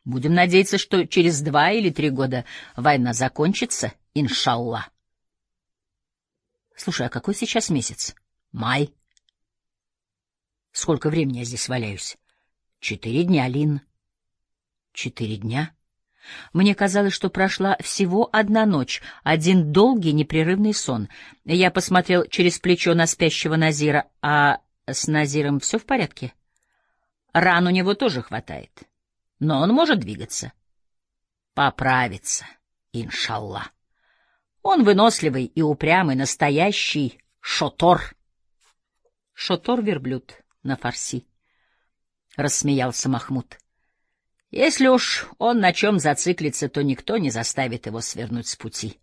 Будем надеяться, что через 2 или 3 года война закончится, иншаллах. Слушай, а какой сейчас месяц? Май. Сколько времени я здесь валяюсь? 4 дня, Лин. 4 дня? Мне казалось, что прошла всего одна ночь, один долгий непрерывный сон. Я посмотрел через плечо на спящего Назира. А с Назиром все в порядке? Ран у него тоже хватает, но он может двигаться. Поправится, иншаллах. Он выносливый и упрямый, настоящий шотор. Шотор-верблюд на фарси. Рассмеялся Махмуд. Если уж он на чем зациклится, то никто не заставит его свернуть с пути.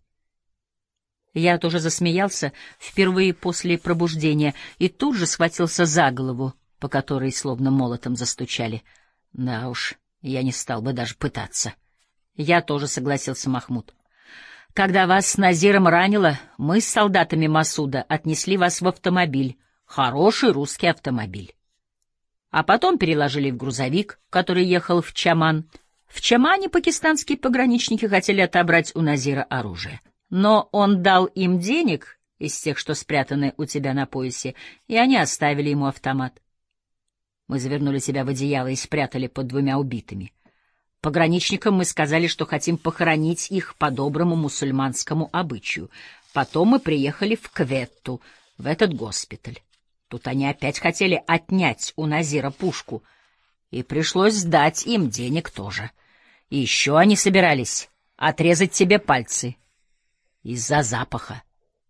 Я тоже засмеялся впервые после пробуждения и тут же схватился за голову, по которой словно молотом застучали. Да уж, я не стал бы даже пытаться. Я тоже согласился, Махмуд. Когда вас с Назиром ранило, мы с солдатами Масуда отнесли вас в автомобиль, хороший русский автомобиль. А потом переложили в грузовик, который ехал в Чаман. В Чамане пакистанские пограничники хотели отобрать у Назира оружие. Но он дал им денег из тех, что спрятаны у тебя на поясе, и они оставили ему автомат. Мы завернули тебя в одеяло и спрятали под 2 убитыми. Пограничникам мы сказали, что хотим похоронить их по доброму мусульманскому обычаю. Потом мы приехали в Кветту, в этот госпиталь. Тут они опять хотели отнять у Назира пушку, и пришлось сдать им денег тоже. И еще они собирались отрезать тебе пальцы из-за запаха.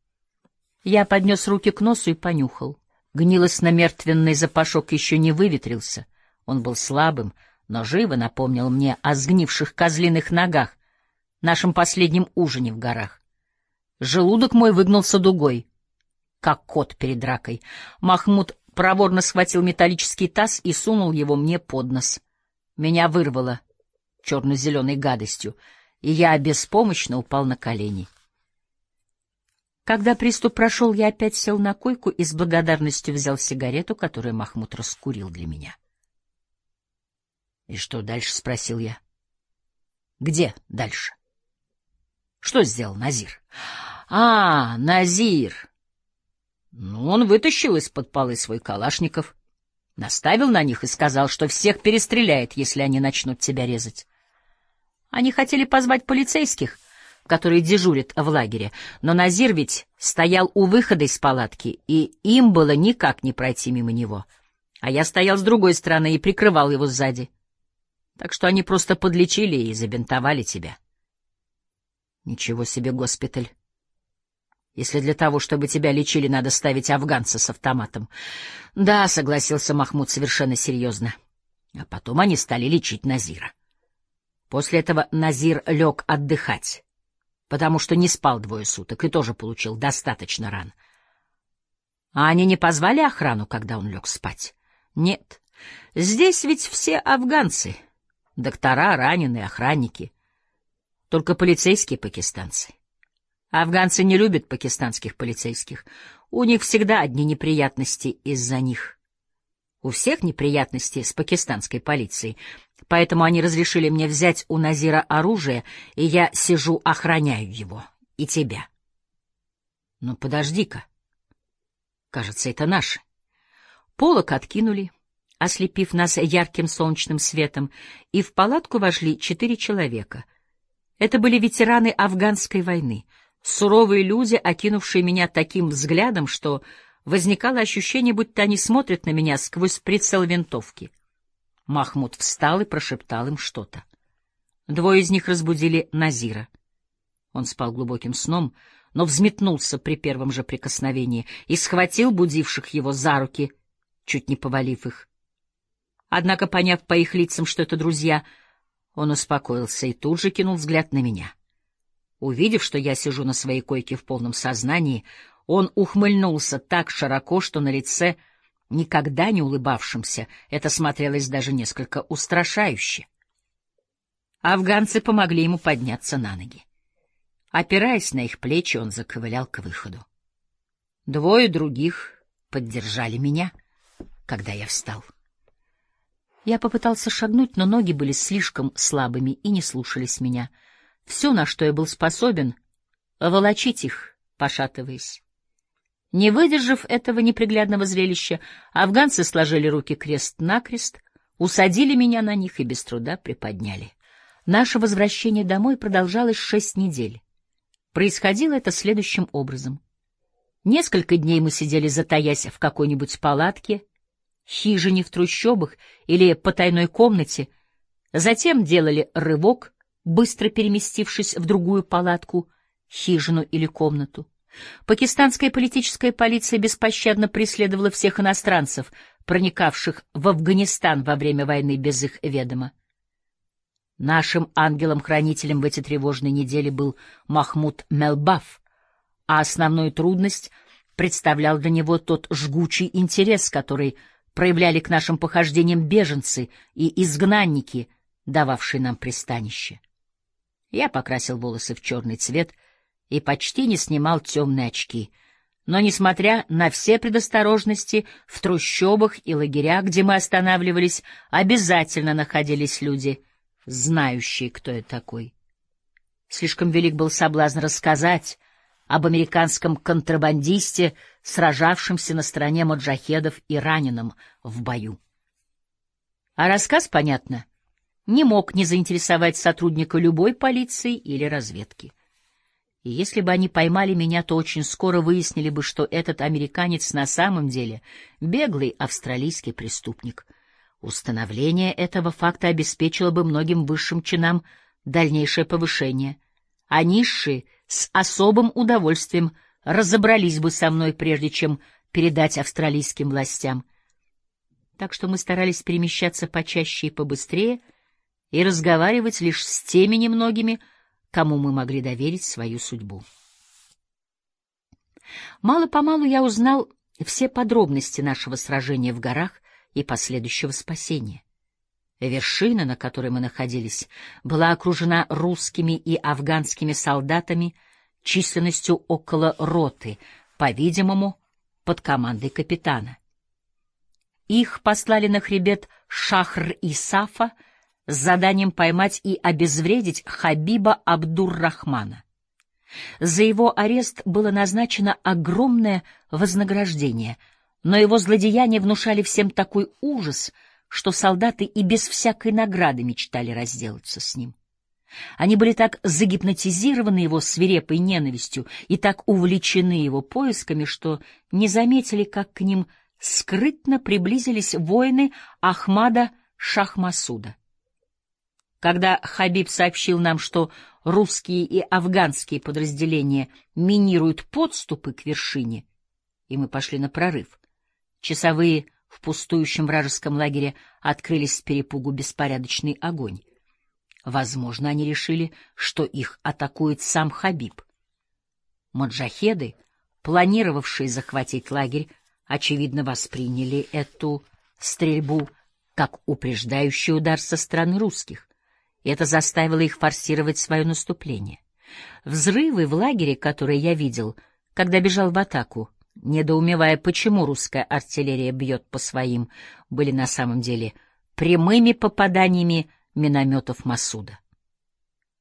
Я поднес руки к носу и понюхал. Гнилостно-мертвенный запашок еще не выветрился. Он был слабым, но живо напомнил мне о сгнивших козлиных ногах, нашем последнем ужине в горах. Желудок мой выгнулся дугой, как кот перед дракой. Махмуд проворно схватил металлический таз и сунул его мне под нос. Меня вырвало черно-зеленой гадостью, и я беспомощно упал на колени. Когда приступ прошел, я опять сел на койку и с благодарностью взял сигарету, которую Махмуд раскурил для меня. — И что дальше? — спросил я. — Где дальше? — Что сделал Назир? — А, Назир! Ну, он вытащил из-под полы свой калашников, наставил на них и сказал, что всех перестреляет, если они начнут тебя резать. Они хотели позвать полицейских, которые дежурят в лагере, но Назир ведь стоял у выхода из палатки, и им было никак не пройти мимо него, а я стоял с другой стороны и прикрывал его сзади. Так что они просто подлечили и забинтовали тебя. Ничего себе госпиталь. Если для того, чтобы тебя лечили, надо ставить афганца с автоматом. Да, согласился Махмуд совершенно серьезно. А потом они стали лечить Назира. После этого Назир лег отдыхать, потому что не спал 2 суток и тоже получил достаточно ран. А они не позвали охрану, когда он лег спать? Нет. Здесь ведь все афганцы. Доктора, раненые, охранники. Только полицейские пакистанцы. Афганцы не любят пакистанских полицейских. У них всегда одни неприятности из-за них. У всех неприятности с пакистанской полицией. Поэтому они разрешили мне взять у Назира оружие, и я сижу, охраняю его. И тебя. Ну, подожди-ка. Кажется, это наши. Полог откинули, ослепив нас ярким солнечным светом, и в палатку вошли 4 человека. Это были ветераны афганской войны, суровые люди, окинувшие меня таким взглядом, что возникало ощущение, будто они смотрят на меня сквозь прицел винтовки. Махмуд встал и прошептал им что-то. 2 из них разбудили Назира. Он спал глубоким сном, но взметнулся при первом же прикосновении и схватил будивших его за руки, чуть не повалив их. Однако, поняв по их лицам, что это друзья, он успокоился и тут же кинул взгляд на меня. Увидев, что я сижу на своей койке в полном сознании, он ухмыльнулся так широко, что на лице, никогда не улыбавшемся, это смотрелось даже несколько устрашающе. Афганцы помогли ему подняться на ноги. Опираясь на их плечи, он заковылял к выходу. 2 других поддержали меня, когда я встал. Я попытался шагнуть, но ноги были слишком слабыми и не слушались меня. Все, на что я был способен — волочить их, пошатываясь. Не выдержав этого неприглядного зрелища, афганцы сложили руки крест-накрест, усадили меня на них и без труда приподняли. Наше возвращение домой продолжалось 6 недель. Происходило это следующим образом. Несколько дней мы сидели, затаясь в какой-нибудь палатке, хижине в трущобах или потайной комнате, затем делали рывок, быстро переместившись в другую палатку, хижину или комнату. Пакистанская политическая полиция беспощадно преследовала всех иностранцев, проникавших в Афганистан во время войны без их ведома. Нашим ангелом-хранителем в эти тревожные недели был Махмуд Мелбаф, а основную трудность представлял для него тот жгучий интерес, который проявляли к нашим похождениям беженцы и изгнанники, дававшие нам пристанище. Я покрасил волосы в черный цвет и почти не снимал темные очки, но, несмотря на все предосторожности, в трущобах и лагерях, где мы останавливались, обязательно находились люди, знающие, кто я такой. Слишком велик был соблазн рассказать об американском контрабандисте, сражавшемся на стороне моджахедов и раненом в бою. А рассказ, понятно, не мог не заинтересовать сотрудника любой полиции или разведки. И если бы они поймали меня, то очень скоро выяснили бы, что этот американец на самом деле беглый австралийский преступник. Установление этого факта обеспечило бы многим высшим чинам дальнейшее повышение, а низшие с особым удовольствием разобрались бы со мной, прежде чем передать австралийским властям. Так что мы старались перемещаться почаще и побыстрее и разговаривать лишь с теми немногими, кому мы могли доверить свою судьбу. Мало-помалу я узнал все подробности нашего сражения в горах и последующего спасения. Вершина, на которой мы находились, была окружена русскими и афганскими солдатами численностью около роты, по-видимому, под командой капитана. Их послали на хребет Шахр-и-Сафа с заданием поймать и обезвредить Хабиба Абдур-Рахмана. За его арест было назначено огромное вознаграждение, но его злодеяния внушали всем такой ужас, что солдаты и без всякой награды мечтали разделаться с ним. Они были так загипнотизированы его свирепой ненавистью и так увлечены его поисками, что не заметили, как к ним скрытно приблизились воины Ахмада Шах-Масуда. Когда Хабиб сообщил нам, что русские и афганские подразделения минируют подступы к вершине, и мы пошли на прорыв, часовые в пустующем вражеском лагере открылись с перепугу беспорядочный огонь. Возможно, они решили, что их атакует сам Хабиб. Моджахеды, планировавшие захватить лагерь, очевидно, восприняли эту стрельбу как упреждающий удар со стороны русских, и это заставило их форсировать свое наступление. Взрывы в лагере, которые я видел, когда бежал в атаку, недоумевая, почему русская артиллерия бьет по своим, были на самом деле прямыми попаданиями минометов Масуда.